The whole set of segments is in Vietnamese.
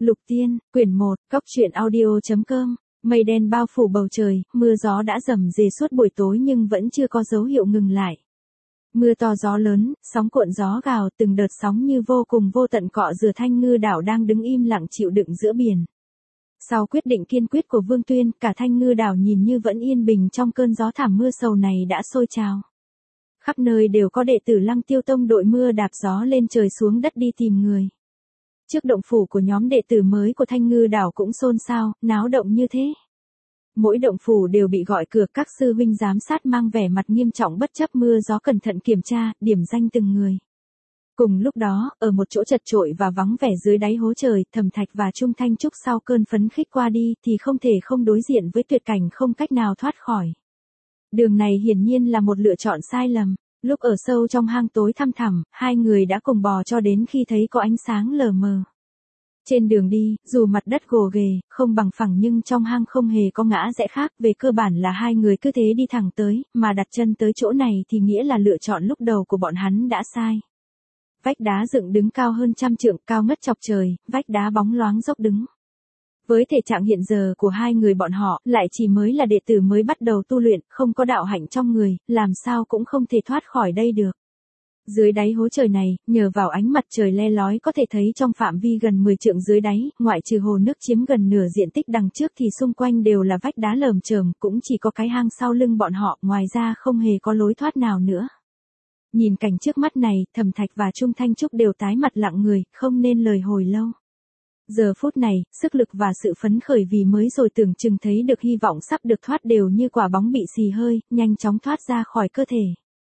Lục Tiên, quyển 1, Cóc truyện audio.com. Mây đen bao phủ bầu trời, mưa gió đã rầm rề suốt buổi tối nhưng vẫn chưa có dấu hiệu ngừng lại. Mưa to gió lớn, sóng cuộn gió gào, từng đợt sóng như vô cùng vô tận cọ rửa Thanh Ngư đảo đang đứng im lặng chịu đựng giữa biển. Sau quyết định kiên quyết của Vương Tuyên, cả Thanh Ngư đảo nhìn như vẫn yên bình trong cơn gió thảm mưa sầu này đã sôi trào. Khắp nơi đều có đệ tử Lăng Tiêu Tông đội mưa đạp gió lên trời xuống đất đi tìm người. Trước động phủ của nhóm đệ tử mới của Thanh Ngư đảo cũng xôn xao, náo động như thế. Mỗi động phủ đều bị gọi cửa, các sư huynh giám sát mang vẻ mặt nghiêm trọng bất chấp mưa gió cẩn thận kiểm tra, điểm danh từng người. Cùng lúc đó, ở một chỗ chật chội và vắng vẻ dưới đáy hố trời, Thẩm Thạch và Trung Thanh Trúc sau cơn phấn khích qua đi thì không thể không đối diện với tuyệt cảnh không cách nào thoát khỏi. Đường này hiển nhiên là một lựa chọn sai lầm. Lúc ở sâu trong hang tối thăm thẳm, hai người đã cùng bò cho đến khi thấy có ánh sáng lờ mờ. Trên đường đi, dù mặt đất gồ ghề, không bằng phẳng nhưng trong hang không hề có ngã rẽ khác, về cơ bản là hai người cứ thế đi thẳng tới, mà đặt chân tới chỗ này thì nghĩa là lựa chọn lúc đầu của bọn hắn đã sai. Vách đá dựng đứng cao hơn 100 trượng, cao ngất chọc trời, vách đá bóng loáng dốc đứng. Với thể trạng hiện giờ của hai người bọn họ, lại chỉ mới là đệ tử mới bắt đầu tu luyện, không có đạo hạnh trong người, làm sao cũng không thể thoát khỏi đây được. Dưới đáy hố trời này, nhờ vào ánh mặt trời le lói có thể thấy trong phạm vi gần 10 trượng dưới đáy, ngoại trừ hồ nước chiếm gần nửa diện tích đằng trước thì xung quanh đều là vách đá lởm chởm, cũng chỉ có cái hang sau lưng bọn họ, ngoài ra không hề có lối thoát nào nữa. Nhìn cảnh trước mắt này, Thẩm Thạch và Trung Thanh Trúc đều tái mặt lặng người, không nên lời hồi lâu. Giờ phút này, sức lực và sự phấn khởi vì mới rồi tưởng chừng thấy được hy vọng sắp được thoát đều như quả bóng bị xì hơi, nhanh chóng thoát ra khỏi cơ thể.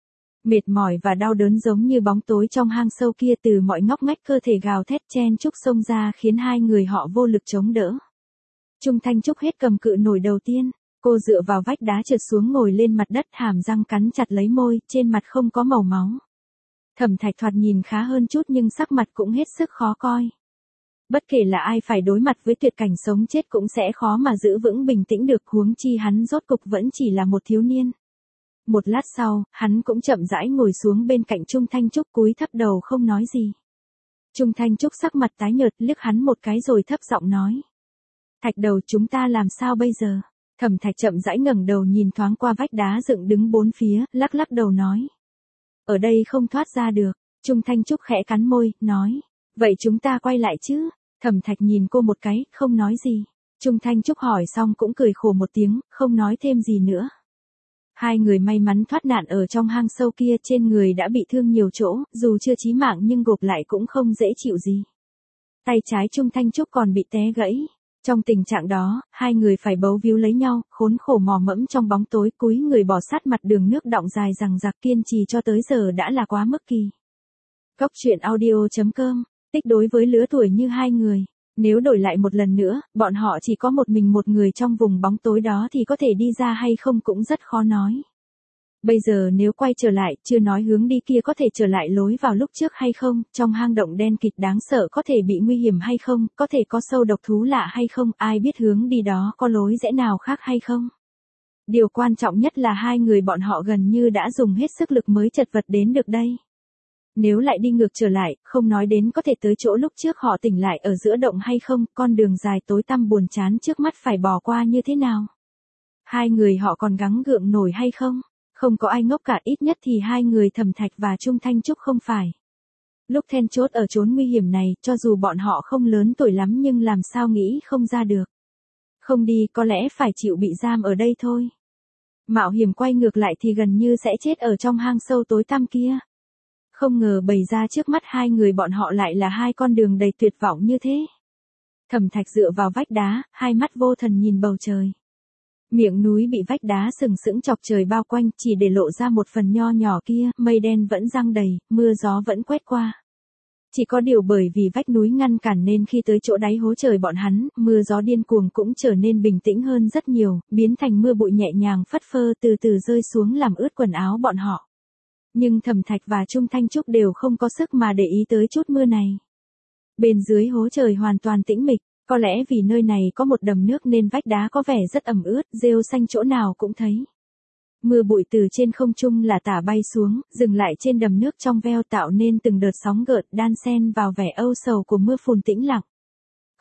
Mệt mỏi và đau đớn giống như bóng tối trong hang sâu kia từ mọi ngóc ngách cơ thể gào thét chen chúc xông ra khiến hai người họ vô lực chống đỡ. Trung Thanh Trúc hết cầm cự nổi đầu tiên, cô dựa vào vách đá trượt xuống ngồi lên mặt đất, hàm răng cắn chặt lấy môi, trên mặt không có màu máu. Thẩm Thạch thoạt nhìn khá hơn chút nhưng sắc mặt cũng hết sức khó coi. Bất kể là ai phải đối mặt với tuyệt cảnh sống chết cũng sẽ khó mà giữ vững bình tĩnh được, huống chi hắn rốt cục vẫn chỉ là một thiếu niên. Một lát sau, hắn cũng chậm rãi ngồi xuống bên cạnh Trung Thanh Trúc, cúi thấp đầu không nói gì. Trung Thanh Trúc sắc mặt tái nhợt liếc hắn một cái rồi thấp giọng nói. Thạch đầu, chúng ta làm sao bây giờ? Thẩm Thạch chậm rãi ngẩng đầu nhìn thoáng qua vách đá dựng đứng bốn phía, lắc lắc đầu nói. Ở đây không thoát ra được. Trung Thanh Trúc khẽ cắn môi, nói. Vậy chúng ta quay lại chứ? Thẩm Thạch nhìn cô một cái, không nói gì. Trung Thanh Trúc hỏi xong cũng cười khổ một tiếng, không nói thêm gì nữa. Hai người may mắn thoát nạn ở trong hang sâu kia, trên người đã bị thương nhiều chỗ, dù chưa chí mạng nhưng gộp lại cũng không dễ chịu gì. Tay trái Trung Thanh Trúc còn bị té gãy. Trong tình trạng đó, hai người phải bấu víu lấy nhau, khốn khổ mò mẫm trong bóng tối, cúi người bò sát mặt đường nước đọng dài rằng rạc, kiên trì cho tới giờ đã là quá mức kỳ. Cóc truyện audio.com, tích đối với lứa tuổi như hai người. Nếu đổi lại một lần nữa, bọn họ chỉ có một mình một người trong vùng bóng tối đó thì có thể đi ra hay không cũng rất khó nói. Bây giờ nếu quay trở lại, chưa nói hướng đi kia có thể trở lại lối vào lúc trước hay không, trong hang động đen kịt đáng sợ có thể bị nguy hiểm hay không, có thể có sâu độc thú lạ hay không, ai biết hướng đi đó có lối rẽ nào khác hay không. Điều quan trọng nhất là hai người bọn họ gần như đã dùng hết sức lực mới chật vật đến được đây. Nếu lại đi ngược trở lại, không nói đến có thể tới chỗ lúc trước họ tỉnh lại ở giữa động hay không, con đường dài tối tăm buồn chán trước mắt phải bỏ qua như thế nào. Hai người họ còn gắng gượng nổi hay không? Không có ai ngốc cả, ít nhất thì hai người Thẩm Thạch và Trung Thanh Trúc không phải. Lúc then chốt ở chốn nguy hiểm này, cho dù bọn họ không lớn tuổi lắm nhưng làm sao nghĩ không ra được. Không đi có lẽ phải chịu bị giam ở đây thôi. Mạo hiểm quay ngược lại thì gần như sẽ chết ở trong hang sâu tối tăm kia. Không ngờ bày ra trước mắt hai người bọn họ lại là hai con đường đầy tuyệt vọng như thế. Thẩm Thạch dựa vào vách đá, hai mắt vô thần nhìn bầu trời. Miệng núi bị vách đá sừng sững chọc trời bao quanh, chỉ để lộ ra một phần nho nhỏ kia, mây đen vẫn giăng đầy, mưa gió vẫn quét qua. Chỉ có điều bởi vì vách núi ngăn cản nên khi tới chỗ đáy hố trời bọn hắn, mưa gió điên cuồng cũng trở nên bình tĩnh hơn rất nhiều, biến thành mưa bụi nhẹ nhàng phất phơ từ từ rơi xuống làm ướt quần áo bọn họ. Nhưng Thẩm Thạch và Trung Thanh Trúc đều không có sức mà để ý tới chút mưa này. Bên dưới hố trời hoàn toàn tĩnh mịch, có lẽ vì nơi này có một đầm nước nên vách đá có vẻ rất ẩm ướt, rêu xanh chỗ nào cũng thấy. Mưa bụi từ trên không trung là tả bay xuống, dừng lại trên đầm nước trong veo tạo nên từng đợt sóng gợn đan xen vào vẻ âu sầu của mưa phùn tĩnh lặng.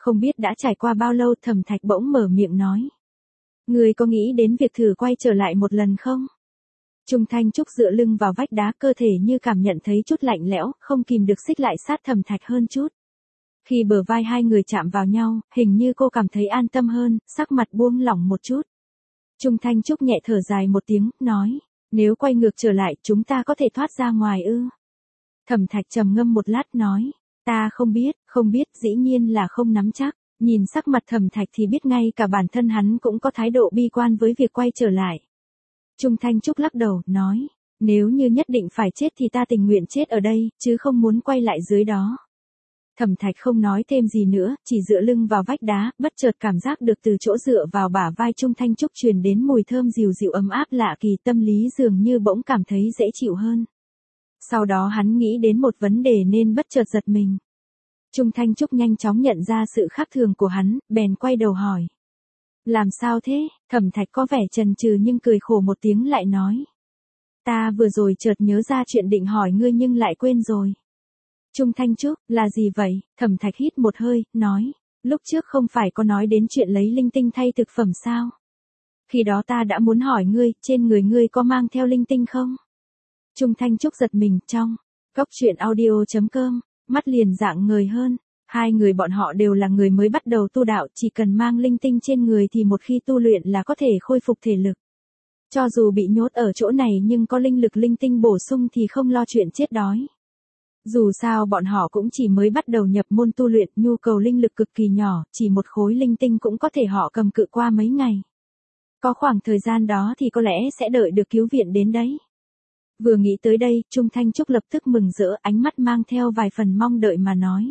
Không biết đã trải qua bao lâu Thẩm Thạch bỗng mở miệng nói. Ngươi có nghĩ đến việc thử quay trở lại một lần không? Trung Thanh Trúc dựa lưng vào vách đá, cơ thể như cảm nhận thấy chút lạnh lẽo, không kìm được xích lại sát Thẩm Thạch hơn chút. Khi bờ vai hai người chạm vào nhau, hình như cô cảm thấy an tâm hơn, sắc mặt buông lỏng một chút. Trung Thanh Trúc nhẹ thở dài một tiếng, nói, nếu quay ngược trở lại chúng ta có thể thoát ra ngoài ư? Thẩm Thạch trầm ngâm một lát nói, ta không biết, dĩ nhiên là không nắm chắc. Nhìn sắc mặt Thẩm Thạch thì biết ngay cả bản thân hắn cũng có thái độ bi quan với việc quay trở lại. Trung Thanh Trúc lắc đầu, nói, nếu như nhất định phải chết thì ta tình nguyện chết ở đây, chứ không muốn quay lại dưới đó. Thẩm Thạch không nói thêm gì nữa, chỉ dựa lưng vào vách đá, bất chợt cảm giác được từ chỗ dựa vào bả vai Trung Thanh Trúc truyền đến mùi thơm dịu dịu ấm áp lạ kỳ, tâm lý dường như bỗng cảm thấy dễ chịu hơn. Sau đó hắn nghĩ đến một vấn đề nên bất chợt giật mình. Trung Thanh Trúc nhanh chóng nhận ra sự khác thường của hắn, bèn quay đầu hỏi. Làm sao thế? Thẩm Thạch có vẻ chần chừ nhưng cười khổ một tiếng lại nói. Ta vừa rồi chợt nhớ ra chuyện định hỏi ngươi nhưng lại quên rồi. Trung Thanh Trúc, là gì vậy? Thẩm Thạch hít một hơi, nói. Lúc trước không phải có nói đến chuyện lấy linh tinh thay thực phẩm sao? Khi đó ta đã muốn hỏi ngươi, trên người ngươi có mang theo linh tinh không? Trung Thanh Trúc giật mình, trong góc truyện audio.com, mắt liền rạng ngời hơn. Hai người bọn họ đều là người mới bắt đầu tu đạo, chỉ cần mang linh tinh trên người thì một khi tu luyện là có thể khôi phục thể lực. Cho dù bị nhốt ở chỗ này nhưng có linh lực linh tinh bổ sung thì không lo chuyện chết đói. Dù sao bọn họ cũng chỉ mới bắt đầu nhập môn tu luyện, nhu cầu linh lực cực kỳ nhỏ, chỉ một khối linh tinh cũng có thể họ cầm cự qua mấy ngày. Có khoảng thời gian đó thì có lẽ sẽ đợi được cứu viện đến đấy. Vừa nghĩ tới đây, Trung Thanh Trúc lập tức mừng rỡ, ánh mắt mang theo vài phần mong đợi mà nói.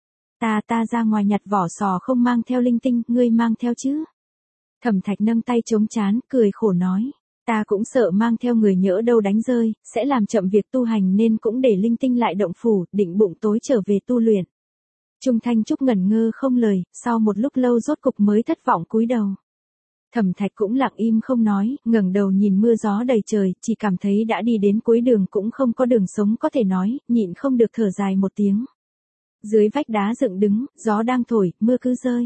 Ta ra ngoài nhặt vỏ sò không mang theo linh tinh, ngươi mang theo chứ? Thẩm Thạch nâng tay chống trán, cười khổ nói. Ta cũng sợ mang theo người nhỡ đâu đánh rơi, sẽ làm chậm việc tu hành nên cũng để linh tinh lại động phủ, định bụng tối trở về tu luyện. Trung Thanh Trúc ngẩn ngơ không lời, sau một lúc lâu rốt cục mới thất vọng cúi đầu. Thẩm Thạch cũng lặng im không nói, ngẩng đầu nhìn mưa gió đầy trời, chỉ cảm thấy đã đi đến cuối đường cũng không có đường sống có thể nói, nhịn không được thở dài một tiếng. Dưới vách đá dựng đứng, gió đang thổi, mưa cứ rơi.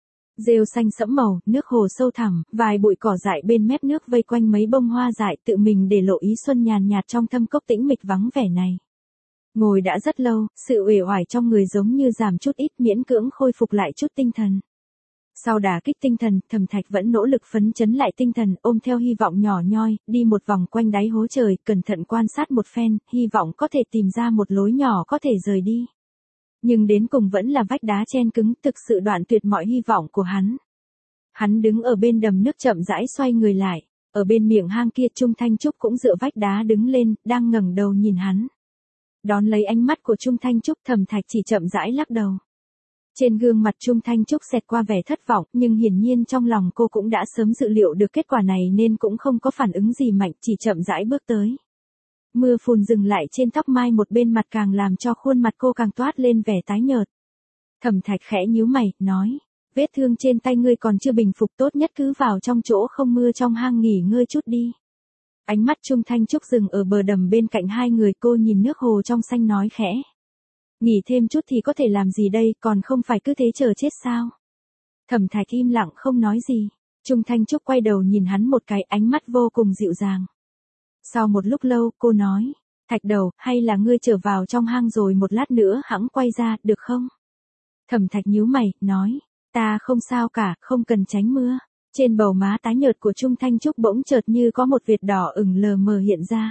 Rêu xanh sẫm màu, nước hồ sâu thẳm, vài bụi cỏ dại bên mép nước vây quanh mấy bông hoa dại tự mình để lộ ý xuân nhàn nhạt trong thâm cốc tĩnh mịch vắng vẻ này. Ngồi đã rất lâu, sự uể oải trong người giống như giảm chút ít, miễn cưỡng khôi phục lại chút tinh thần. Sau đả kích tinh thần, Thẩm Thạch vẫn nỗ lực phấn chấn lại tinh thần, ôm theo hy vọng nhỏ nhoi, đi một vòng quanh đáy hố trời, cẩn thận quan sát một phen, hy vọng có thể tìm ra một lối nhỏ có thể rời đi. Nhưng đến cùng vẫn là vách đá chen cứng, thực sự đoạn tuyệt mọi hy vọng của hắn. Hắn đứng ở bên đầm nước chậm rãi xoay người lại, ở bên miệng hang kia Trung Thanh Trúc cũng dựa vách đá đứng lên, đang ngẩng đầu nhìn hắn. Đón lấy ánh mắt của Trung Thanh Trúc, Thẩm Thạch chỉ chậm rãi lắc đầu. Trên gương mặt Trung Thanh Trúc xẹt qua vẻ thất vọng, nhưng hiển nhiên trong lòng cô cũng đã sớm dự liệu được kết quả này nên cũng không có phản ứng gì mạnh, chỉ chậm rãi bước tới. Mưa phùn dừng lại trên tóc mai một bên mặt càng làm cho khuôn mặt cô càng toát lên vẻ tái nhợt. Thẩm Thạch khẽ nhíu mày, nói, vết thương trên tay ngươi còn chưa bình phục, tốt nhất cứ vào trong chỗ không mưa trong hang nghỉ ngơi chút đi. Ánh mắt Trung Thanh Trúc dừng ở bờ đầm bên cạnh hai người, cô nhìn nước hồ trong xanh nói khẽ. Nghỉ thêm chút thì có thể làm gì đây, còn không phải cứ thế chờ chết sao? Thẩm Thạch im lặng không nói gì. Trung Thanh Trúc quay đầu nhìn hắn một cái, ánh mắt vô cùng dịu dàng. Sau một lúc lâu, cô nói, Thạch đầu, hay là ngươi trở vào trong hang rồi một lát nữa hẵng quay ra, được không? Thẩm Thạch nhíu mày, nói, ta không sao cả, không cần tránh mưa. Trên bầu má tái nhợt của Trung Thanh Trúc bỗng chợt như có một vệt đỏ ửng lờ mờ hiện ra.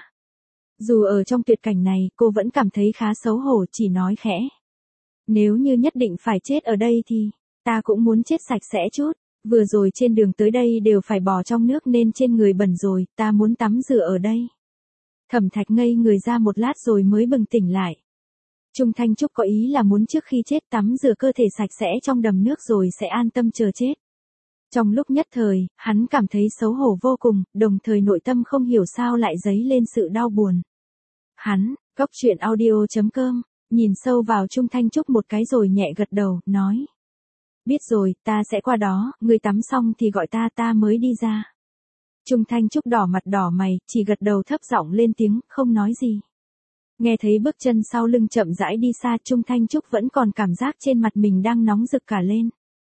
Dù ở trong tuyệt cảnh này, cô vẫn cảm thấy khá xấu hổ, chỉ nói khẽ. Nếu như nhất định phải chết ở đây thì, ta cũng muốn chết sạch sẽ chút. Vừa rồi trên đường tới đây đều phải bò trong nước nên trên người bẩn rồi, ta muốn tắm rửa ở đây. Thẩm Thạch ngây người ra một lát rồi mới bừng tỉnh lại. Trung Thanh Trúc có ý là muốn trước khi chết tắm rửa cơ thể sạch sẽ trong đầm nước rồi sẽ an tâm chờ chết. Trong lúc nhất thời, hắn cảm thấy xấu hổ vô cùng, đồng thời nội tâm không hiểu sao lại dấy lên sự đau buồn. Hắn, góc truyện audio.com, nhìn sâu vào Trung Thanh Trúc một cái rồi nhẹ gật đầu, nói. Biết rồi, ta sẽ qua đó, ngươi tắm xong thì gọi ta mới đi ra. Trung Thanh Trúc đỏ mặt đỏ mày, chỉ gật đầu thấp giọng lên tiếng, không nói gì. Nghe thấy bước chân sau lưng chậm rãi đi xa, Trung Thanh Trúc vẫn còn cảm giác trên mặt mình đang nóng rực cả lên.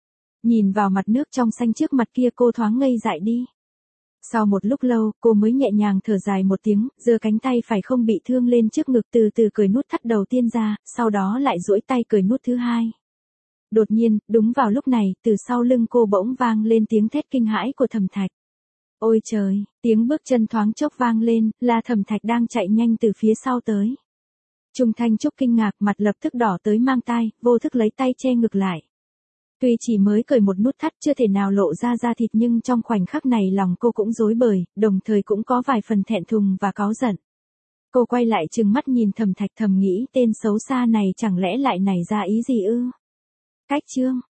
Nhìn vào mặt nước trong xanh trước mặt kia cô thoáng ngây dại đi. Sau một lúc lâu, cô mới nhẹ nhàng thở dài một tiếng, giơ cánh tay phải không bị thương lên trước ngực từ từ cởi nút thắt đầu tiên ra, sau đó lại duỗi tay cởi nút thứ hai. Đột nhiên, đúng vào lúc này, từ sau lưng cô bỗng vang lên tiếng thét kinh hãi của Thẩm Thạch. Ôi trời, tiếng bước chân thoáng chốc vang lên, là Thẩm Thạch đang chạy nhanh từ phía sau tới. Trung Thanh Trúc kinh ngạc, mặt lập tức đỏ tới mang tai, vô thức lấy tay che ngực lại. Tuy chỉ mới cởi một nút thắt chưa thể nào lộ ra da thịt nhưng trong khoảnh khắc này lòng cô cũng rối bời, đồng thời cũng có vài phần thẹn thùng và cáu giận. Cô quay lại trừng mắt nhìn Thẩm Thạch thầm nghĩ tên xấu xa này chẳng lẽ lại nảy ra ý gì ư? Cách chương